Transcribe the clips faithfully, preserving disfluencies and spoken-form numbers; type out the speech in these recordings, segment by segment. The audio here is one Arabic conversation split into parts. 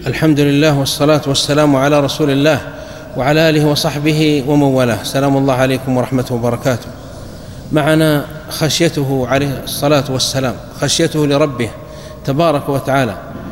الحمد لله والصلاة والسلام على رسول الله وعلى آله وصحبه ومن والاه. سلام الله عليكم ورحمته وبركاته. معنا خشيته عليه الصلاة والسلام، خشيته لربه تبارك وتعالى.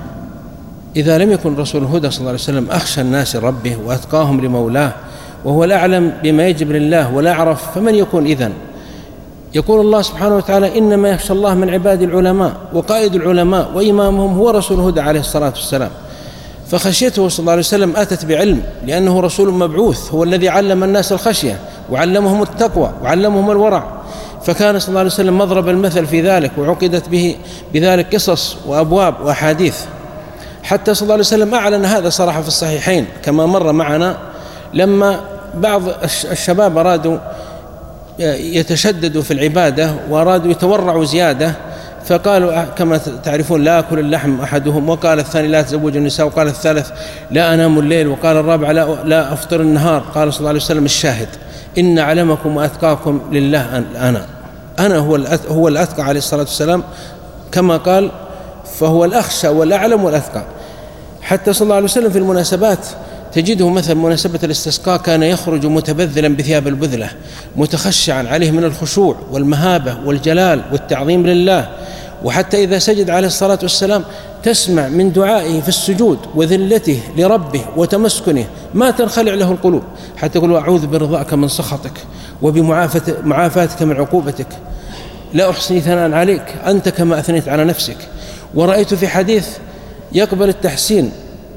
إذا لم يكن رسول الهدى صلى الله عليه وسلم أخشى الناس ربه وأتقاهم لمولاه وهو الأعلم بما يجب لله ولا أعرف، فمن يكون إذن؟ يقول الله سبحانه وتعالى: إنما يخشى الله من عباد العلماء، وقائد العلماء وإمامهم هو رسول الهدى عليه الصلاة والسلام. فخشيته صلى الله عليه وسلم أتت بعلم، لأنه رسول مبعوث، هو الذي علم الناس الخشية وعلمهم التقوى وعلمهم الورع، فكان صلى الله عليه وسلم مضرب المثل في ذلك، وعقدت به بذلك قصص وأبواب وأحاديث، حتى صلى الله عليه وسلم أعلن هذا صراحة في الصحيحين كما مر معنا، لما بعض الشباب أرادوا يتشددوا في العبادة وأرادوا يتورعوا زيادة، فقالوا كما تعرفون: لا أكل اللحم أحدهم، وقال الثاني: لا أتزوج النساء، وقال الثالث: لا أنام الليل، وقال الرابع: لا, لا أفطر النهار. قال صلى الله عليه وسلم: الشاهد إن أعلمكم وأتقاكم لله أنا أنا هو هو الأتقى عليه الصلاة والسلام، كما قال: فهو الأخشى والأعلم والأتقى. حتى صلى الله عليه وسلم في المناسبات تجده مثلا مناسبة الاستسقاء كان يخرج متبذلا بثياب البذلة، متخشعا، عليه من الخشوع والمهابة والجلال والتعظيم لله. وحتى إذا سجد عليه الصلاة والسلام تسمع من دعائه في السجود وذلته لربه وتمسكنه ما تنخلع له القلوب، حتى يقول: أعوذ برضاك من سخطك وبمعافاتك من عقوبتك، لا أحصي ثناء عليك أنت كما أثنيت على نفسك. ورأيت في حديث يقبل التحسين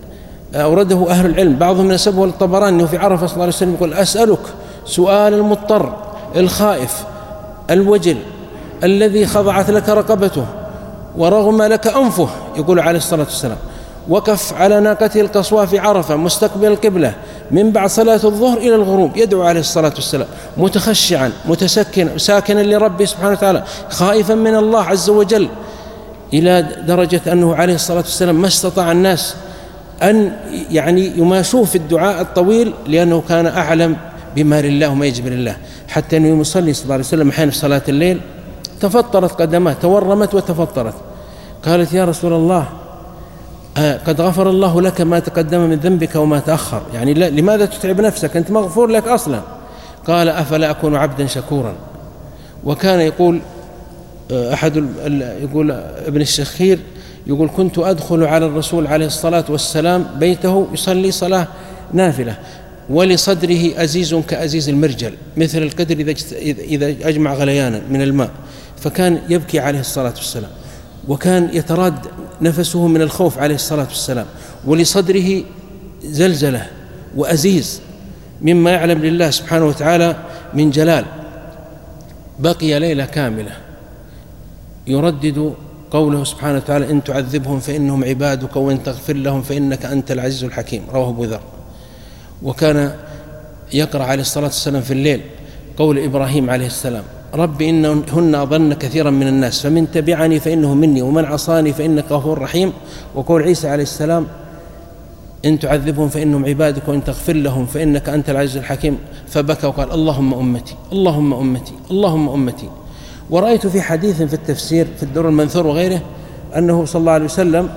أورده أهل العلم، بعضهم نسبه للطبراني أنه في عرفة صلى الله عليه وسلم يقول: أسألك سؤال المضطر الخائف الوجل الذي خضعت لك رقبته ورغم لك أنفه، يقول عليه الصلاة والسلام، وقف على ناقته القصوى في عرفة مستقبل القبلة من بعد صلاة الظهر إلى الغروب، يدعو عليه الصلاة والسلام متخشعا متسكنا ساكنا لربه سبحانه وتعالى، خائفا من الله عز وجل، إلى درجة أنه عليه الصلاة والسلام ما استطاع الناس أن يعني يماشوه في الدعاء الطويل، لأنه كان أعلم بما لله وما يجب لله. حتى أنه يصلي صلى الله عليه وسلم حين في صلاة الليل تفطرت قدماه، تورمت وتفطرت، قالت: يا رسول الله، آه قد غفر الله لك ما تقدم من ذنبك وما تأخر، يعني لماذا تتعب نفسك، أنت مغفور لك أصلا. قال: أفلا أكون عبدا شكورا. وكان يقول أحد يقول ابن الشخير يقول: كنت أدخل على الرسول عليه الصلاة والسلام بيته يصلي صلاة نافلة ولصدره أزيز كأزيز المرجل، مثل القدر إذا أجمع غليانا من الماء، فكان يبكي عليه الصلاة والسلام، وكان يتراد نفسه من الخوف عليه الصلاة والسلام، ولصدره زلزلة وأزيز مما يعلم لله سبحانه وتعالى من جلال. بقي ليلة كاملة يردد قوله سبحانه وتعالى: إن تعذبهم فإنهم عبادك وإن تغفر لهم فإنك أنت العزيز الحكيم، رواه أبو ذر. وكان يقرأ عليه الصلاة والسلام في الليل قول إبراهيم عليه السلام: رب إنهن أضلن كثيرا من الناس فمن تبعني فإنه مني ومن عصاني فإنك غفور رحيم. وقول عيسى عليه السلام: إن تعذبهم فإنهم عبادك وإن تغفر لهم فإنك أنت العزيز الحكيم. فبكى وقال: اللهم أمتي اللهم أمتي اللهم أمتي. ورأيت في حديث في التفسير في الدر المنثور وغيره أنه صلى الله عليه وسلم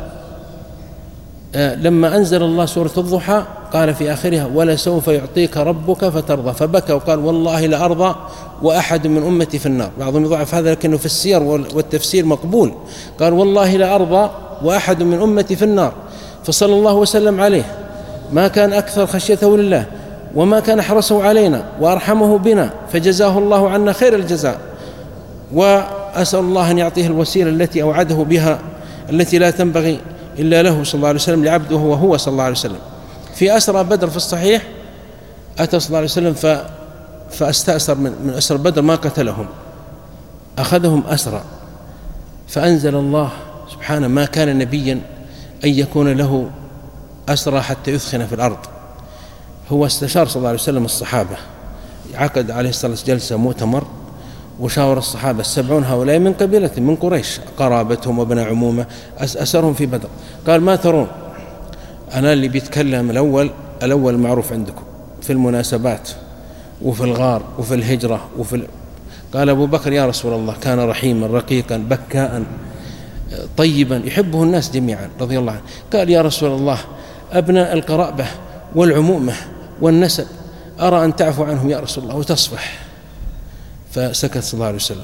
لما أنزل الله سورة الضحى قال في آخرها: ولسوف يعطيك ربك فترضى، فبكى وقال: والله لأرضى وأحد من أمتي في النار. بعضهم يضعف هذا لكنه في السير والتفسير مقبول، قال: والله لأرضى وأحد من أمتي في النار. فصلى الله وسلم عليه، ما كان أكثر خشيته لله وما كان أحرصه علينا وأرحمه بنا، فجزاه الله عنا خير الجزاء. وأسأل الله أن يعطيه الوسيلة التي أوعده بها التي لا تنبغي إلا له صلى الله عليه وسلم لعبده وهو صلى الله عليه وسلم. في أسرى بدر في الصحيح أتى صلى الله عليه وسلم ف... فاستأسر من, من أسرى بدر ما قتلهم، أخذهم أسرى، فأنزل الله سبحانه: ما كان نبيا أن يكون له أسرى حتى يثخن في الأرض. هو استشار صلى الله عليه وسلم الصحابة، عقد عليه الصلاة والسلام جلسة مؤتمر وشاور الصحابة السبعون هؤلاء من قبيلة من قريش، قرابتهم وابن عمومة، أسرهم في بدر. قال: ما ترون؟ أنا اللي بيتكلم الأول الأول معروف عندكم في المناسبات وفي الغار وفي الهجرة وفي ال... قال أبو بكر: يا رسول الله، كان رحيما رقيقا بكاء طيبا يحبه الناس جميعا رضي الله عنه. قال: يا رسول الله، أبناء القرابة والعمومة والنسب أرى أن تعفو عنهم يا رسول الله وتصفح. فسكت صلى الله عليه وسلم.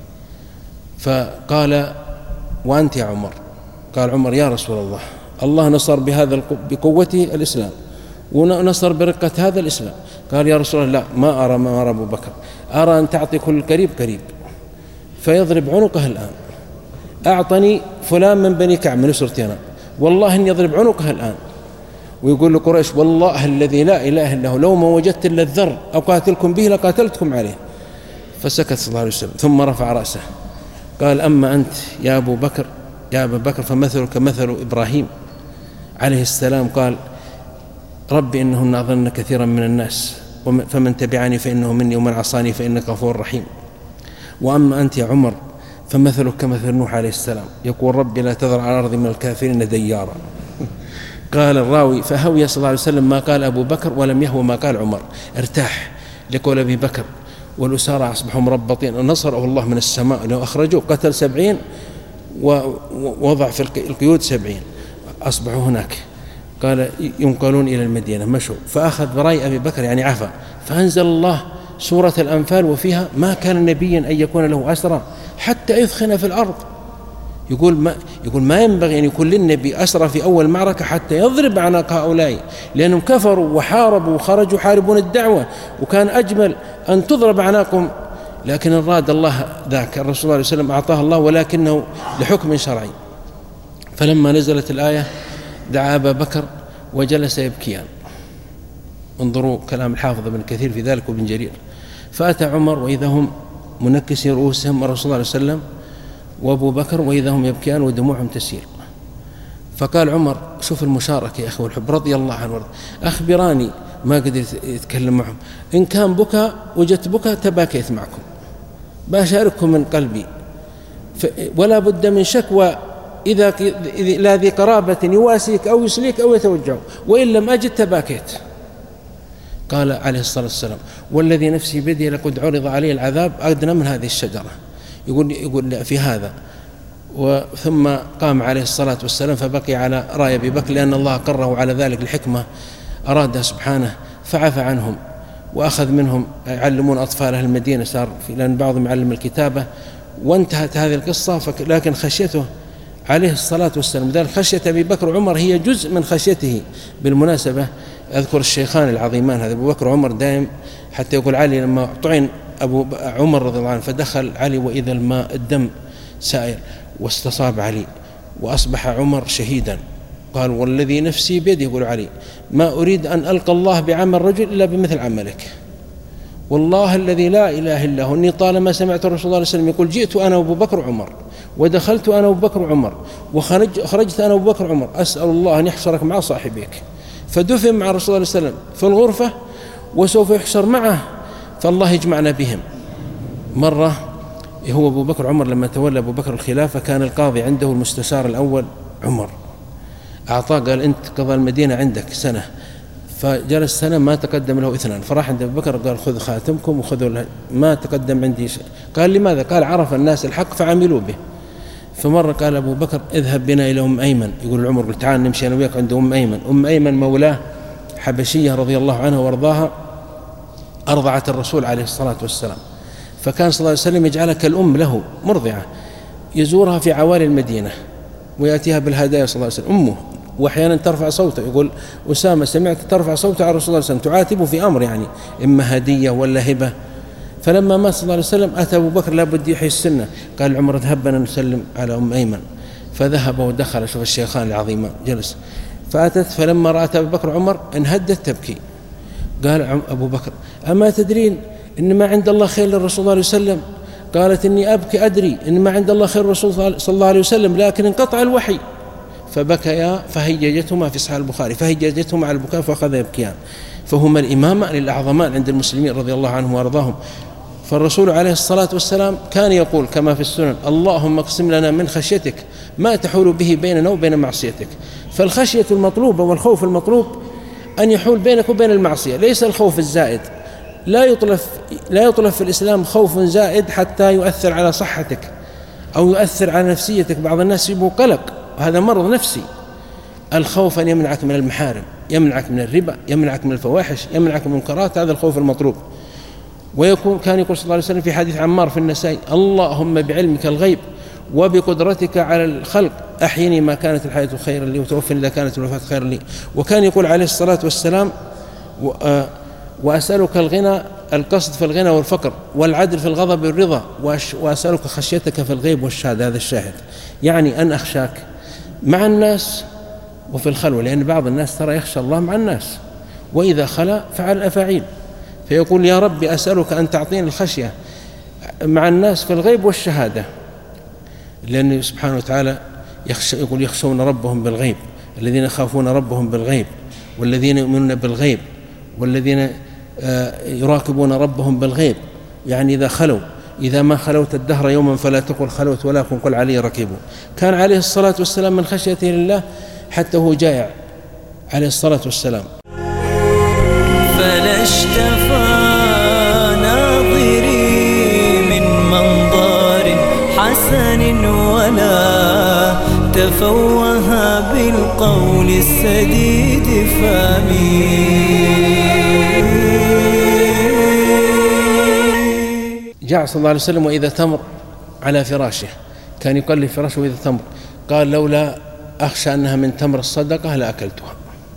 فقال وأنت يا عمر؟ قال عمر يا رسول الله الله نصر بهذا بقوته الإسلام ونصر برقة هذا الإسلام. قال يا رسول الله لا، ما أرى ما أرى أبو بكر، أرى أن تعطي كل قريب قريب فيضرب عنقه الآن. أعطني فلان من بني كعب من أسرتي أنا، والله إن يضرب عنقه الآن. ويقول لقريش والله الذي لا إله إلا هو لو ما وجدت إلا الذر أو قاتلكم به لقاتلتكم عليه. فسكت صلى الله عليه وسلم ثم رفع رأسه قال أما أنت يا أبو بكر يا أبا بكر فمثلك مثل إبراهيم عليه السلام قال ربي إنهن أضلن كثيرا من الناس فمن تبعني فإنه مني ومن عصاني فإنك غفور رحيم. وأما أنت يا عمر فمثلك كمثل نوح عليه السلام يقول ربي لا تذر على الأرض من الكافرين ديارا. قال الراوي فهوي صلى الله عليه وسلم ما قال أبو بكر ولم يهوى ما قال عمر، ارتاح لقول أبي بكر والأسارى أصبحوا مربطين نصره الله من السماء لو أخرجوا قتل سبعين ووضع في القيود سبعين أصبحوا هناك. قال ينقلون إلى المدينة مشوا. فأخذ برأي أبي بكر يعني عفا، فأنزل الله سورة الأنفال وفيها ما كان نبيا أن يكون له أسرى حتى يثخن في الأرض. يقول ما, يقول ما ينبغي أن يكون للنبي أسرى في أول معركة حتى يضرب أعناق هؤلاء، لأنهم كفروا وحاربوا وخرجوا حاربون الدعوة، وكان أجمل أن تضرب أعناقهم. لكن أراد الله ذاك الرسول صلى الله عليه وسلم أعطاه الله ولكنه لحكم شرعي. فلما نزلت الآية دعا أبا بكر وجلس يبكيان. انظروا كلام الحافظ ابن كثير في ذلك وابن جرير. فأتى عمر وإذا هم منكسي رؤوسهم والرسول صلى الله عليه وسلم وأبو بكر وإذا هم يبكيان ودموعهم تسيل. فقال عمر شوف المشاركة يا أخي والحب رضي الله عنه وارض، أخبراني ما قدر يتكلم معهم، إن كان بكى وجدت بكى تباكيت معكم بشارككم من قلبي، ولا بد من شكوى إذا لا ذي قرابة يواسيك أو يسليك أو يتوجع، وإن لم أجد تباكيت. قال عليه الصلاة والسلام والذي نفسي بيده لقد عرض علي العذاب أدنى من هذه الشجرة. يقول يقول في هذا. وثم قام عليه الصلاة والسلام فبقي على رأي أبي بكر لأن الله قره على ذلك الحكمة أرادها سبحانه، فعفى عنهم وأخذ منهم يعلمون أطفال أهل المدينة، صار لأن بعضهم يعلم الكتابة. وانتهت هذه القصة. لكن خشيته عليه الصلاة والسلام، ذلك خشية أبي بكر وعمر هي جزء من خشيته. بالمناسبة أذكر الشيخان العظيمان هذا أبو بكر وعمر دائم، حتى يقول علي لما طعن أبو عمر رضي الله عنه فدخل علي وإذا الماء الدم سائر واستصاب علي وأصبح عمر شهيدا. قال والذي نفسي بيده يقول علي ما أريد أن ألقى الله بعمل رجل إلا بمثل عملك، والله الذي لا إله إلا هو إني طالما سمعت الرسول صلى الله عليه وسلم يقول جئت أنا وأبو بكر وعمر ودخلت أنا وأبو بكر وعمر وخرجت أنا وأبو بكر وعمر، أسأل الله أن يحشرك مع صاحبيك. فدفن مع الرسول صلى الله عليه وسلم في الغرفة وسوف يحشر معه، فالله يجمعنا بهم. مرة هو أبو بكر عمر لما تولى أبو بكر الخلافة كان القاضي عنده المستشار الأول عمر، أعطاه قال أنت قضى المدينة عندك سنة، فجلس سنة ما تقدم له اثنان، فراح عند أبو بكر قال خذ خاتمكم وخذوا، ما تقدم عندي شيء. قال لماذا؟ قال عرف الناس الحق فعملوا به. فمرة قال أبو بكر اذهب بنا إلى أم أيمن، يقول العمر قلت تعال نمشي أنا وياك عند أم أيمن. أم أيمن مولاه حبشية رضي الله عنها وارضاها، أرضعت الرسول عليه الصلاة والسلام، فكان صلى الله عليه وسلم يجعلها كالأم له مرضعة، يزورها في عوالي المدينة ويأتيها بالهدايا صلى الله عليه وسلم أمه، وأحيانا ترفع صوته. يقول أسامة سمعت ترفع صوته على الرسول صلى الله عليه وسلم تعاتبه في أمر يعني إما هدية ولا هبة. فلما مات صلى الله عليه وسلم أتى أبو بكر لابد يحيي السنة، قال عمر اذهب بنا نسلم على أم أيمن. فذهب ودخل، شوف الشيخان العظيمان جلس. فأتت فلما رأت أبو بكر عمر انهدت تبكي. قال أبو بكر أما تدرين إن ما عند الله خير للرسول صلى الله عليه وسلم؟ قالت إني أبكي أدري إن ما عند الله خير الرسول صلى الله عليه وسلم لكن انقطع الوحي. فبكيا فهيجتهما في صحيح البخاري فهيجتهما على البكاء فأخذ يبكيان، فهما الإمامان للأعظمان عند المسلمين رضي الله عنهم وأرضاهم. فالرسول عليه الصلاة والسلام كان يقول كما في السنن اللهم اقسم لنا من خشيتك ما تحول به بيننا وبين معصيتك. فالخشية المطلوبة والخوف المطلوب أن يحول بينك وبين المعصية، ليس الخوف الزائد. لا يطلب لا يطلب في الإسلام خوف زائد حتى يؤثر على صحتك أو يؤثر على نفسيتك. بعض الناس يبقوا قلق، وهذا مرض نفسي. الخوف أن يمنعك من المحارم، يمنعك من الربا، يمنعك من الفواحش، يمنعك من المنكرات، هذا الخوف المطلوب. ويكون كان يقول صلى الله عليه وسلم في حديث عمار في النسائي: اللهم بعلمك الغيب وبقدرتك على الخلق أحيني ما كانت الحياة خيرا لي وتوفني إذا كانت الوفاة خيرا لي. وكان يقول عليه الصلاة والسلام: وأسألك الغنى، القصد في الغنى والفقر، والعدل في الغضب والرضا، وأسألك خشيتك في الغيب والشهادة. هذا الشاهد، يعني أن أخشاك مع الناس وفي الخلوة، لأن بعض الناس ترى يخشى الله مع الناس وإذا خلا فعل الأفاعيل، فيقول: يا رب أسألك أن تعطيني الخشية مع الناس في الغيب والشهادة، لأنه سبحانه وتعالى يخشى، يقول: يخشون ربهم بالغيب، الذين يخافون ربهم بالغيب، والذين يؤمنون بالغيب، والذين يراقبون ربهم بالغيب. يعني إذا خلوا، إذا ما خلوت الدهر يوما فلا تقل خلوت ولكن قل علي رقيب. كان عليه الصلاة والسلام من خشيته لله حتى هو جائع عليه الصلاة والسلام. فلا اشتفى ناظري من منظر حسن ولا تفوه بالقول السديد فامي. جاء صلى الله عليه وسلم وإذا تمر على فراشه، كان يقلب فراشه وإذا تمر، قال: لولا أخشى أنها من تمر الصدقة لأكلتها.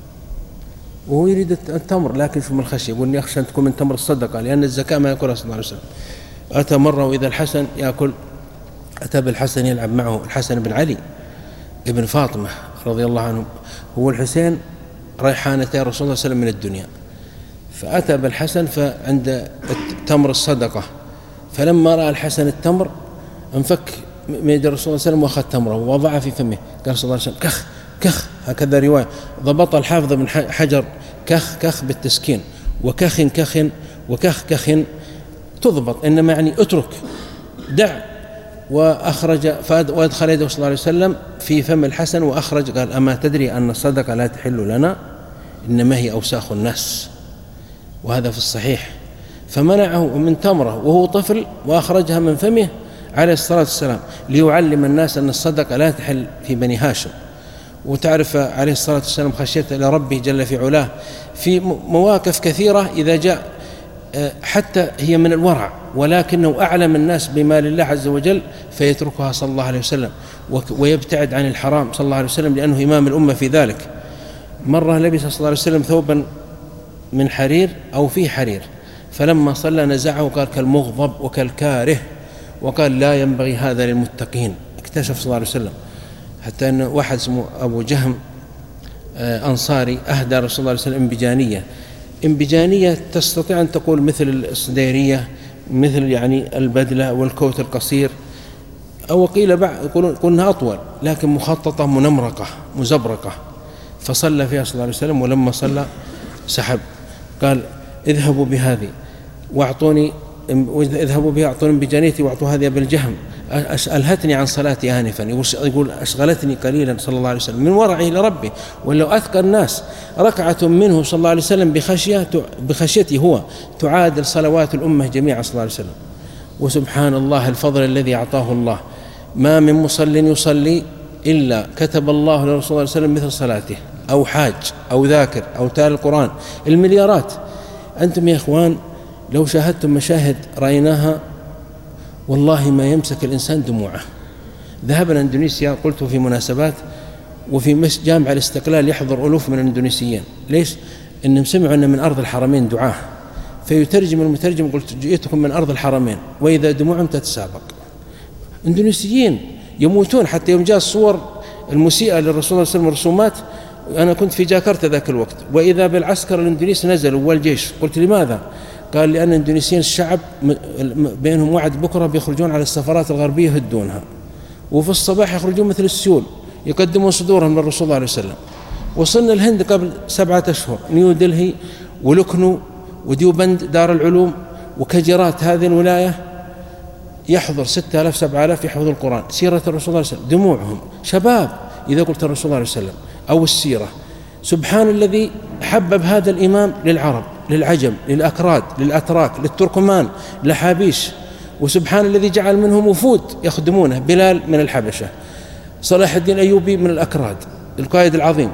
وهو يريد التمر، لكن شو من الخشية، يقول: إني أخشى أن تكون من تمر الصدقة، لأن الزكاة ما يأكلها صلى الله عليه وسلم. أتى مرة وإذا الحسن يأكل، أتى بالحسن يلعب معه الحسن بن علي ابن فاطمة رضي الله عنه، هو الحسين ريحانتي رسول الله صلى الله عليه وسلم من الدنيا. فأتى بالحسن فعند تمر الصدقة، فلما رأى الحسن التمر انفك من يد الرسول صلى الله عليه وسلم وأخذ تمره ووضعها في فمه. قال صلى الله عليه وسلم: كخ كخ، هكذا رواية ضبط الحافظ بن حجر: كخ كخ بالتسكين، وكخ كخ وكخ كخ تضبط، إنما يعني اترك، دع. وأخرج وأدخل يده صلى الله عليه وسلم في فم الحسن وأخرج، قال: أما تدري أن الصدقة لا تحل لنا، إنما هي أوساخ الناس. وهذا في الصحيح. فمنعه من تمره وهو طفل وأخرجها من فمه عليه الصلاة والسلام ليعلم الناس أن الصدقة لا تحل في بني هاشم. وتعرف عليه الصلاة والسلام خشيته لربه جل في علاه في مواقف كثيرة إذا جاء، حتى هي من الورع، ولكنه أعلم الناس بمال الله عز وجل فيتركها صلى الله عليه وسلم ويبتعد عن الحرام صلى الله عليه وسلم، لأنه إمام الأمة في ذلك. مرة لبس صلى الله عليه وسلم ثوبا من حرير أو فيه حرير، فلما صلى نزعه، قال: كالمغضب وكالكاره، وقال: لا ينبغي هذا للمتقين. اكتشف صلى الله عليه وسلم، حتى أن واحد اسمه أبو جهم أنصاري أهدى رسول الله صلى الله عليه وسلم إنبجانية. إنبجانية تستطيع أن تقول مثل الصديرية، مثل يعني البدلة والكوت القصير، أو قيل بعض يقولون أنها أطول لكن مخططة منمرقة مزبرقة. فصلى فيها صلى الله عليه وسلم، ولما صلى سحب، قال: اذهبوا بهذه واعطوني، اذهبوا بها اعطوني بجانيتي واعطوا هذه بالجهم، ألهتني عن صلاتي آنفا. يقول: أشغلتني قليلا صلى الله عليه وسلم من ورعه لربه. ولو أثقل الناس ركعة منه صلى الله عليه وسلم بخشية بخشيته هو تعادل صلوات الأمة جميعا صلى الله عليه وسلم. وسبحان الله الفضل الذي أعطاه الله، ما من مصل يصلي إلا كتب الله لرسول الله صلى الله عليه وسلم مثل صلاته، أو حاج أو ذاكر أو تال القرآن، المليارات. أنتم يا إخوان لو شاهدتم مشاهد رأيناها والله ما يمسك الإنسان دموعه. ذهبنا إندونيسيا، قلت في مناسبات، وفي جامع الاستقلال يحضر ألوف من الإندونيسيين. ليش؟ إنهم سمعوا أن من أرض الحرمين دعاه، فيترجم المترجم: قلت جئتكم من أرض الحرمين وإذا دموعهم تتسابق. إندونيسيين يموتون، حتى يوم جاء الصور المسيئة للرسول صلى الله عليه وسلم رسومات. أنا كنت في جاكرتا ذاك الوقت، وإذا بالعسكر الإندونيسي نزلوا والجيش. قلت: لماذا؟ قال: لأن الإندونيسيين الشعب بينهم وعد بكرة بيخرجون على السفارات الغربية يهدونها، وفي الصباح يخرجون مثل السيول يقدمون صدورهم للرسول صلى الله عليه وسلم. وصلنا الهند قبل سبعة أشهر، نيو دلهي ولكنو وديوبند دار العلوم وكجرات هذه الولاية يحضر ستة آلاف سبعة آلاف يحفظوا القرآن. سيرة الرسول صلى الله عليه وسلم، دموعهم شباب إذا قلت الرسول صلى الله عليه وسلم أو السيرة. سبحان الذي حبب هذا الإمام للعرب، للعجم، للأكراد، للأتراك، للتركمان، لحابيش. وسبحان الذي جعل منهم وفود يخدمونه، بلال من الحبشة، صلاح الدين الأيوبي من الأكراد القائد العظيم،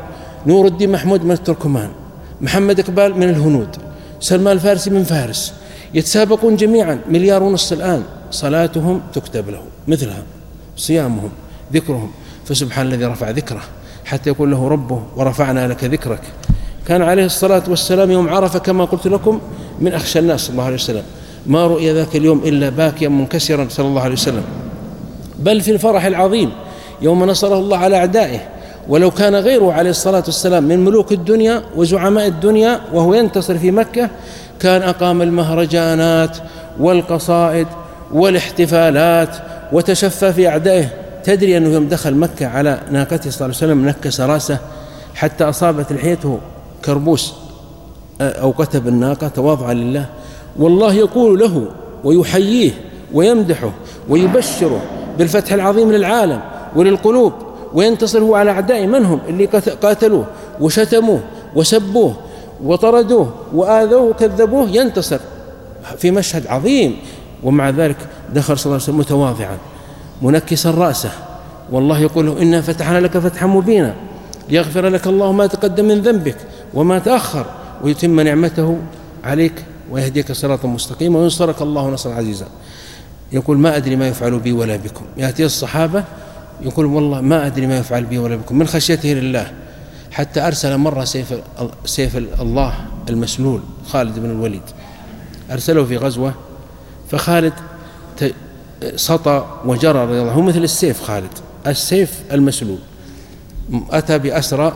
نور الدين محمود من التركمان، محمد إقبال من الهنود، سلمان الفارسي من فارس، يتسابقون جميعا مليار ونص الآن، صلاتهم تكتب له مثلها، صيامهم، ذكرهم. فسبحان الذي رفع ذكره حتى يقول له ربه ورفعنا لك ذكرك. كان عليه الصلاة والسلام يوم عرفة كما قلت لكم من أخشى الناس صلى الله عليه وسلم، ما رؤي ذاك اليوم إلا باكيا منكسرا صلى الله عليه وسلم، بل في الفرح العظيم يوم نصره الله على أعدائه. ولو كان غيره عليه الصلاة والسلام من ملوك الدنيا وزعماء الدنيا وهو ينتصر في مكة كان أقام المهرجانات والقصائد والاحتفالات وتشفى في أعدائه. تدري أنه يوم دخل مكة على ناقته صلى الله عليه وسلم نكس راسه حتى أصابت لحيته كربوس أو كتب الناقة تواضعا لله، والله يقول له ويحييه ويمدحه ويبشره بالفتح العظيم للعالم وللقلوب، وينتصر هو على أعدائه. من هم اللي قاتلوه وشتموه وسبوه وطردوه وآذوه وكذبوه؟ ينتصر في مشهد عظيم. ومع ذلك دخل صلى الله عليه وسلم متواضعا منكسا رأسه، والله يقول له إنا فتحنا لك فتحا مبينا ليغفر لك الله ما تقدم من ذنبك وما تأخر ويتم نعمته عليك ويهديك صراطا مستقيما وينصرك الله نصرا عزيزا. يقول ما أدري ما يفعل بي ولا بكم. يأتي الصحابة يقول والله ما أدري ما يفعل بي ولا بكم من خشيته لله، حتى أرسل مرة سيف, سيف الله المسلول خالد بن الوليد، أرسله في غزوة، فخالد سطى وجرى رضي الله عنه، هو مثل السيف خالد، السيف المسلول، أتى بأسرى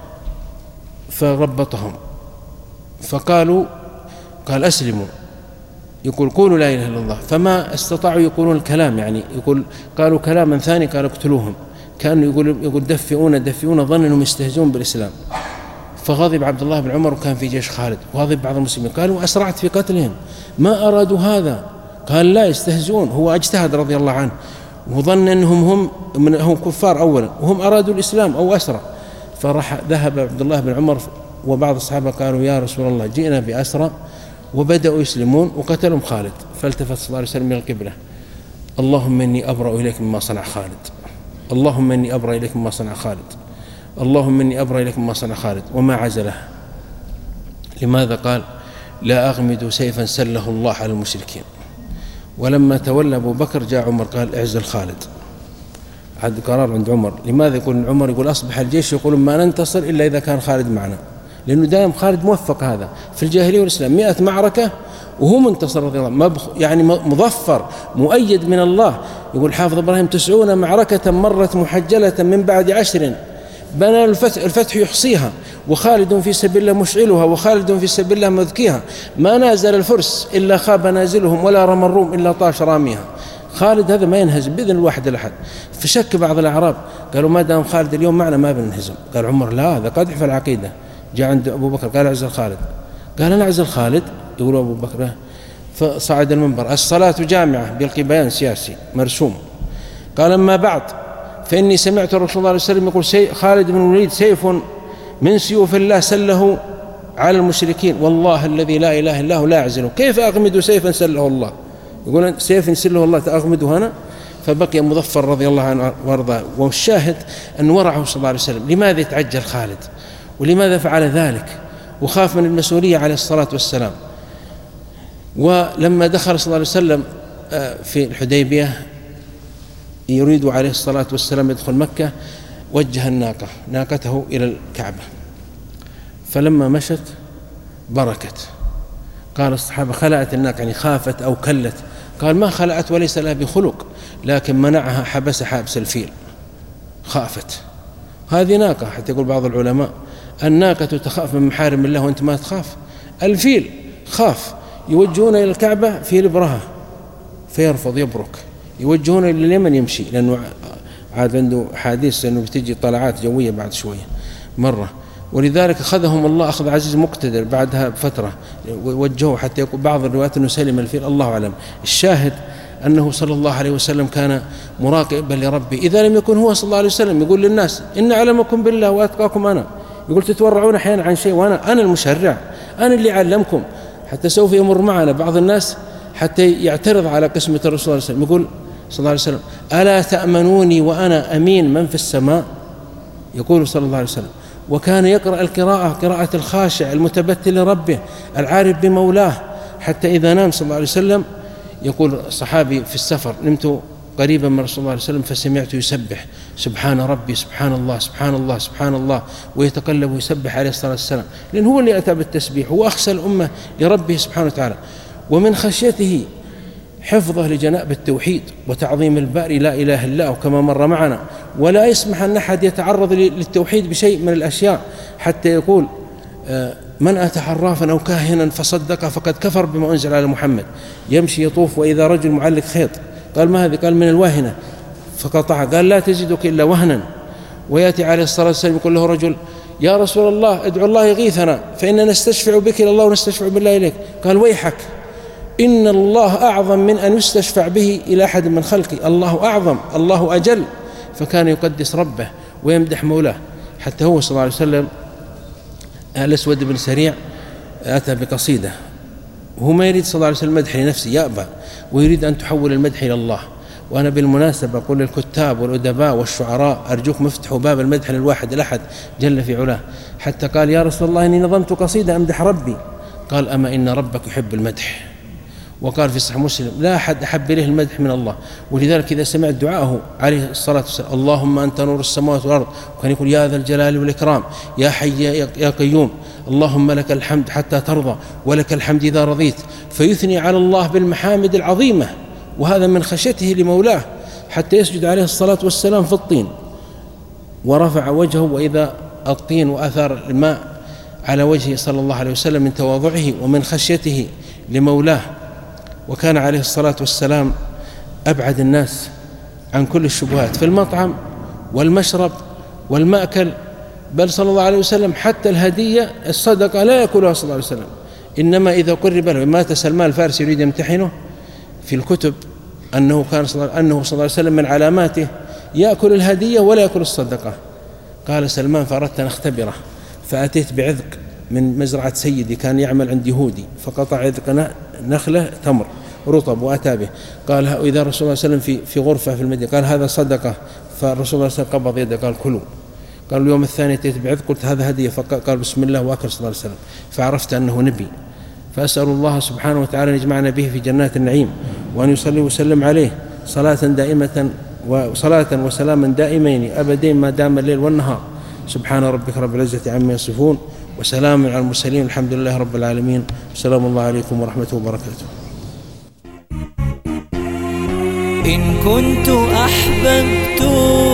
فربطهم فقالوا قال أسلموا، يقول قولوا لا إله إلا الله، فما استطاعوا يقولون الكلام، يعني يقول قالوا كلاما ثاني قال اقتلوهم، كانوا يقول يقول دفئونا دفئونا، ظن أنهم يستهزئون بالإسلام. فغضب عبد الله بن عمر وكان في جيش خالد، وغضب بعض المسلمين قالوا أسرعت في قتلهم ما أرادوا هذا، قال لا يستهزئون، هو اجتهد رضي الله عنه وظن أنهم هم من هم كفار أولا وهم أرادوا الإسلام أو أسرى. فرح ذهب عبد الله بن عمر وبعض الصحابة قالوا يا رسول الله جئنا بأسرى، وبدأوا يسلمون وقتلهم خالد. فالتفت صلى الله عليه وسلم من القبلة اللهم إني أبرأ إليك مما صنع خالد، اللهم إني أبرأ إليك مما صنع خالد، اللهم إني أبرأ إليك مما صنع خالد، وما عزله. لماذا؟ قال لا أغمد سيفا سله الله على المشركين. ولما تولى أبو بكر جاء عمر قال اعزل خالد، عد قرار عند عمر. لماذا؟ يقول عمر يقول أصبح الجيش يقول ما ننتصر إلا إذا كان خالد معنا، لأنه دائم خالد موفق هذا في الجاهلية والإسلام، مئة معركة وهو منتصر رضي الله عنه، يعني مظفر مؤيد من الله. يقول حافظ إبراهيم تسعون معركة مرت محجلة من بعد عشر بنى الفتح, الفتح يحصيها، وخالد في سبيل الله مشعلها، وخالد في سبيل الله مذكيها، ما نازل الفرس إلا خاب نازلهم، ولا رمى الروم إلا طاش راميها. خالد هذا ما ينهزم بإذن الواحد الأحد. فشك بعض الأعراب قالوا ما دام خالد اليوم معنا ما بننهزم. قال عمر لا، هذا قدح في العقيدة. جاء عند أبو بكر قال اعزل خالد، قال أنا أعزل خالد؟ يقول أبو بكر. فصعد المنبر الصلاة جامعة بيلقي بيان سياسي مرسوم، قال أما بعد فإني سمعت الرسول صلى الله عليه وسلم يقول خالد بن الوليد سيف من سيوف الله سله على المشركين، والله الذي لا إله إلا هو لا أعزله. كيف أغمد سيفا سله الله؟ يقول سيف سله الله تأغمده هنا. فبقي مظفر رضي الله عنه وارضاه. والشاهد أن ورعه صلى الله عليه وسلم. لماذا يتعجل خالد ولماذا فعل ذلك؟ وخاف من المسؤولية عليه الصلاة والسلام. ولما دخل صلى الله عليه وسلم في الحديبية يريد عليه الصلاة والسلام يدخل مكة، وجه الناقة ناقته إلى الكعبة، فلما مشت بركت. قال الصحابة خلعت الناقة، يعني خافت أو كلت. قال ما خلعت وليس لها بخلق، لكن منعها حبس حابس الفيل، خافت. هذه ناقة، حتى يقول بعض العلماء الناقة تخاف من محارم الله وأنت ما تخاف. الفيل خاف. يوجهون إلى الكعبة في لبرها فيرفض يبرك، يوجهون إلى اليمن يمشي، لأنه عاد عنده حادث أنه بتجي طلعات جوية بعد شوية مرة، ولذلك أخذهم الله أخذ عزيز مقتدر بعدها بفترة، وجهوا حتى يقول بعض الروايات أنه سلم الفيل، الله أعلم. الشاهد أنه صلى الله عليه وسلم كان مراقبا لربه. إذا لم يكن هو صلى الله عليه وسلم يقول للناس إن أعلمكم بالله وأتقاكم أنا، يقول تتورعون أحيانا عن شيء وأنا أنا المشرع، أنا اللي أعلمكم. حتى سوف يمر معنا بعض الناس حتى يعترض على قسمة الرسول صلى الله عليه وسلم، يقول صلى الله عليه وسلم ألا تأمنوني وأنا أمين من في السماء؟ يقول صلى الله عليه وسلم وكان يقرأ القراءة قراءة الخاشع المتبتل لربه العارف بمولاه، حتى إذا نام صلى الله عليه وسلم يقول الصحابي في السفر: نمت قريبا من رسول الله عليه وسلم فسمعت يسبح سبحان ربي سبحان الله سبحان الله سبحان الله، ويتقلب ويسبح عليه الصلاة والسلام، لأن هو اللي أتى بالتسبيح، هو أخشى الأمة لربه سبحانه وتعالى. ومن خشيته حفظه لجناب التوحيد وتعظيم الباري لا إله إلا هو كما مر معنا، ولا يسمح أن أحد يتعرض للتوحيد بشيء من الأشياء، حتى يقول: من أتى عرافا أو كاهنا فصدق فقد كفر بما أنزل على محمد. يمشي يطوف وإذا رجل معلق خيط، قال: ما هذه؟ قال: من الواهنة، فقطع، قال: لا تزدك إلا وهنا. ويأتي عليه الصلاة والسلام يقول له رجل: يا رسول الله ادعو الله يغيثنا فإننا نستشفع بك إلى الله ونستشفع بالله إليك. قال: ويحك، إن الله أعظم من أن يستشفع به إلى أحد من خلقه، الله أعظم، الله أجل. فكان يقدس ربه ويمدح مولاه، حتى هو صلى الله عليه وسلم الأسود بن سريع أتى بقصيدة وهو ما يريد صلى الله عليه وسلم مدح لنفسه، يأبى، ويريد أن تحول المدح إلى الله. وأنا بالمناسبة أقول للكتاب والأدباء والشعراء: أرجوكم افتحوا باب المدح للواحد الأحد جل في علاه. حتى قال: يا رسول الله إني نظمت قصيدة أمدح ربي. قال: أما إن ربك يحب المدح. وقال في صحيح مسلم: لا أحد أحب إليه المدح من الله. ولذلك إذا سمعت دعاءه عليه الصلاة والسلام: اللهم أنت نور السماوات والأرض، وكان يقول: يا ذا الجلال والإكرام، يا حي يا قيوم، اللهم لك الحمد حتى ترضى، ولك الحمد إذا رضيت، فيثني على الله بالمحامد العظيمة. وهذا من خشيته لمولاه، حتى يسجد عليه الصلاة والسلام في الطين ورفع وجهه، وإذا الطين وأثار الماء على وجهه صلى الله عليه وسلم من تواضعه ومن خشيته لمولاه. وكان عليه الصلاة والسلام أبعد الناس عن كل الشبهات في المطعم والمشرب والمأكل، بل صلى الله عليه وسلم حتى الهدية الصدقة لا يأكلها صلى الله عليه وسلم، إنما إذا قرب له. مات سلمان الفارسي يريد يمتحنه في الكتب أنه كان صلى أنه صلى الله عليه وسلم من علاماته يأكل الهدية ولا يأكل الصدقة. قال سلمان: فأردت أن أختبره، فأتيت بعذق من مزرعة سيدي كان يعمل عند يهودي، فقطع عذق نخلة تمر رطب وأتى به. قال: وإذا الرسول صلى الله عليه وسلم في في غرفة في المدينة، قال: هذا صدقة. فالرسول صلى الله عليه وسلم قبض يده قال: كلوا. قال: اليوم الثاني أتيت بعذق، قلت: هذا هدية، فقال: بسم الله، وأكل صلى الله عليه وسلم، فعرفت أنه نبي. فأسأل الله سبحانه وتعالى أن يجمعنا به في جنات النعيم، وأن يصلي وسلم عليه صلاة دائمة وصلاة وسلاما دائمين أبدين ما دام الليل والنهار. سبحان ربك رب العزة عما يصفون، وسلام على المرسلين، الحمد لله رب العالمين. سلام الله عليكم ورحمته وبركاته. إن كنت أحببت